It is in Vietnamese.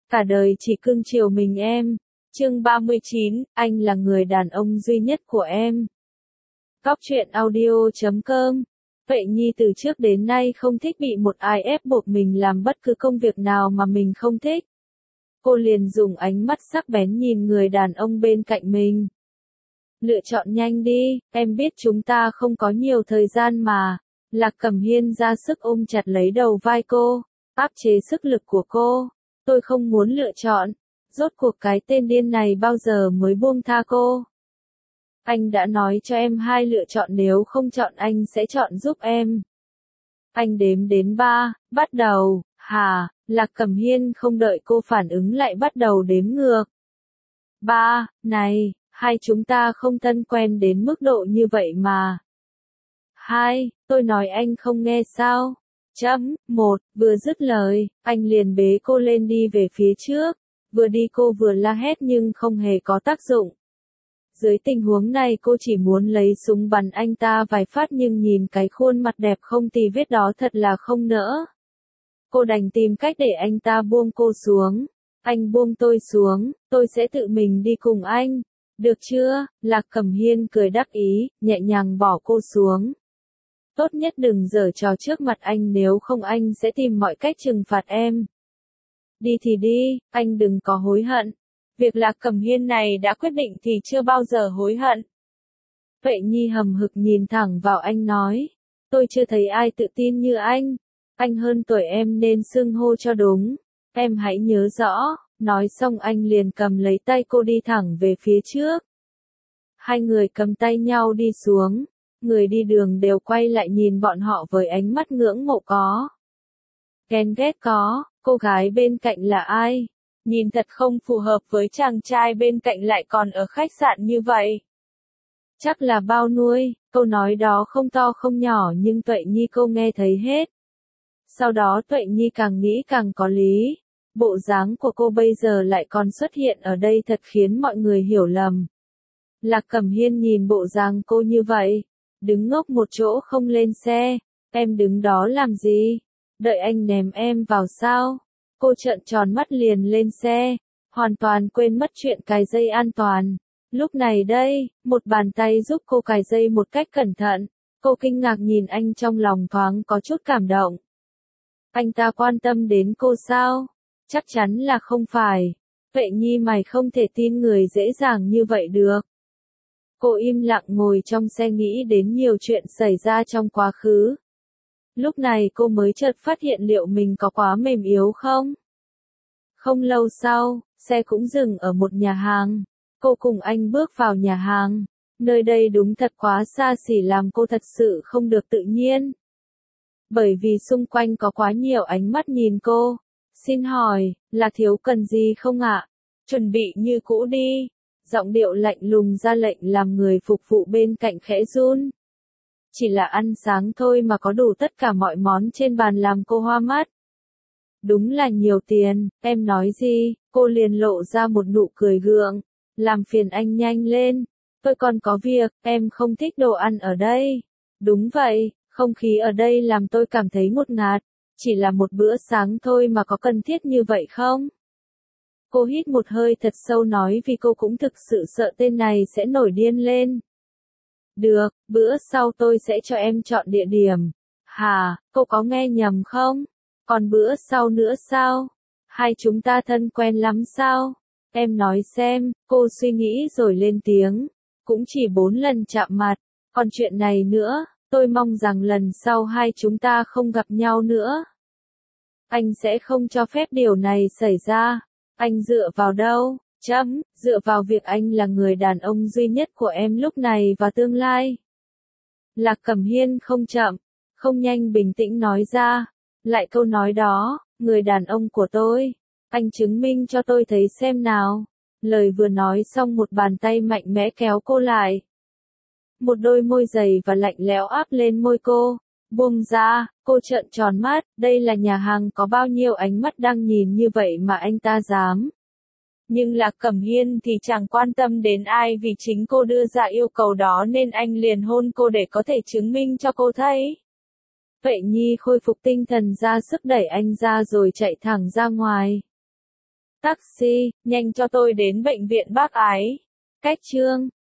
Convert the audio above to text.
Cả đời chỉ cưng chiều mình em. Chương 39, anh là người đàn ông duy nhất của em. Góc truyện audio.com. Vậy Nhi từ trước đến nay không thích bị một ai ép buộc mình làm bất cứ công việc nào mà mình không thích. Cô liền dùng ánh mắt sắc bén nhìn người đàn ông bên cạnh mình. Lựa chọn nhanh đi, em biết chúng ta không có nhiều thời gian mà. Lạc Cẩm Hiên ra sức ôm chặt lấy đầu vai cô, áp chế sức lực của cô. Tôi không muốn lựa chọn. Rốt cuộc cái tên điên này bao giờ mới buông tha cô? Anh đã nói cho em hai lựa chọn, nếu không chọn anh sẽ chọn giúp em. Anh đếm đến 3, bắt đầu. Hà, Lạc Cẩm Hiên không đợi cô phản ứng lại bắt đầu đếm ngược. 3, này, hai chúng ta không thân quen đến mức độ như vậy mà. 2, tôi nói anh không nghe sao? 1, vừa dứt lời, anh liền bế cô lên đi về phía trước. Vừa đi cô vừa la hét nhưng không hề có tác dụng. Dưới tình huống này cô chỉ muốn lấy súng bắn anh ta vài phát nhưng nhìn cái khuôn mặt đẹp không tì vết đó thật là không nỡ. Cô đành tìm cách để anh ta buông cô xuống. Anh buông tôi xuống, tôi sẽ tự mình đi cùng anh. Được chưa? Lạc Cẩm Hiên cười đắc ý, nhẹ nhàng bỏ cô xuống. Tốt nhất đừng giở trò trước mặt anh, nếu không anh sẽ tìm mọi cách trừng phạt em. Đi thì đi, anh đừng có hối hận. Việc Lạc Cẩm Hiên này đã quyết định thì chưa bao giờ hối hận. Vậy Nhi hầm hực nhìn thẳng vào anh nói. Tôi chưa thấy ai tự tin như anh. Anh hơn tuổi em nên xưng hô cho đúng. Em hãy nhớ rõ. Nói xong anh liền cầm lấy tay cô đi thẳng về phía trước. Hai người cầm tay nhau đi xuống. Người đi đường đều quay lại nhìn bọn họ với ánh mắt ngưỡng mộ có. Ghen ghét có. Cô gái bên cạnh là ai? Nhìn thật không phù hợp với chàng trai bên cạnh lại còn ở khách sạn như vậy. Chắc là bao nuôi, câu nói đó không to không nhỏ nhưng Tuệ Nhi cô nghe thấy hết. Sau đó Tuệ Nhi càng nghĩ càng có lý. Bộ dáng của cô bây giờ lại còn xuất hiện ở đây thật khiến mọi người hiểu lầm. Lạc Cẩm Hiên nhìn bộ dáng cô như vậy, đứng ngốc một chỗ không lên xe. Em đứng đó làm gì? Đợi anh ném em vào sao? Cô trợn tròn mắt liền lên xe, hoàn toàn quên mất chuyện cài dây an toàn. Lúc này đây, một bàn tay giúp cô cài dây một cách cẩn thận. Cô kinh ngạc nhìn anh, trong lòng thoáng có chút cảm động. Anh ta quan tâm đến cô sao? Chắc chắn là không phải. Vậy Nhi mày không thể tin người dễ dàng như vậy được. Cô im lặng ngồi trong xe nghĩ đến nhiều chuyện xảy ra trong quá khứ. Lúc này cô mới chợt phát hiện liệu mình có quá mềm yếu không? Không lâu sau, xe cũng dừng ở một nhà hàng. Cô cùng anh bước vào nhà hàng. Nơi đây đúng thật quá xa xỉ làm cô thật sự không được tự nhiên. Bởi vì xung quanh có quá nhiều ánh mắt nhìn cô. Xin hỏi, là thiếu cần gì không ạ? Chuẩn bị như cũ đi. Giọng điệu lạnh lùng ra lệnh làm người phục vụ bên cạnh khẽ run. Chỉ là ăn sáng thôi mà có đủ tất cả mọi món trên bàn làm cô hoa mắt. Đúng là nhiều tiền, em nói gì? Cô liền lộ ra một nụ cười gượng. Làm phiền anh nhanh lên. Tôi còn có việc, em không thích đồ ăn ở đây. Đúng vậy, không khí ở đây làm tôi cảm thấy ngột ngạt. Chỉ là một bữa sáng thôi mà có cần thiết như vậy không? Cô hít một hơi thật sâu nói vì cô cũng thực sự sợ tên này sẽ nổi điên lên. Được, bữa sau tôi sẽ cho em chọn địa điểm. Hà, cô có nghe nhầm không? Còn bữa sau nữa sao? Hai chúng ta thân quen lắm sao? Em nói xem, cô suy nghĩ rồi lên tiếng. Cũng chỉ 4 lần chạm mặt. Còn chuyện này nữa, tôi mong rằng lần sau hai chúng ta không gặp nhau nữa. Anh sẽ không cho phép điều này xảy ra. Anh dựa vào đâu? Dựa vào việc anh là người đàn ông duy nhất của em lúc này và tương lai. Lạc Cẩm Hiên không chậm, không nhanh bình tĩnh nói ra. Lại câu nói đó, người đàn ông của tôi. Anh chứng minh cho tôi thấy xem nào. Lời vừa nói xong một bàn tay mạnh mẽ kéo cô lại. Một đôi môi dày và lạnh lẽo áp lên môi cô. Buông ra, cô trợn tròn mắt, đây là nhà hàng có bao nhiêu ánh mắt đang nhìn như vậy mà anh ta dám. Nhưng Lạc Cẩm Hiên thì chẳng quan tâm đến ai vì chính cô đưa ra yêu cầu đó nên anh liền hôn cô để có thể chứng minh cho cô thấy. Vậy Nhi khôi phục tinh thần ra sức đẩy anh ra rồi chạy thẳng ra ngoài. Taxi, nhanh cho tôi đến bệnh viện Bác Ái. Cách Trương.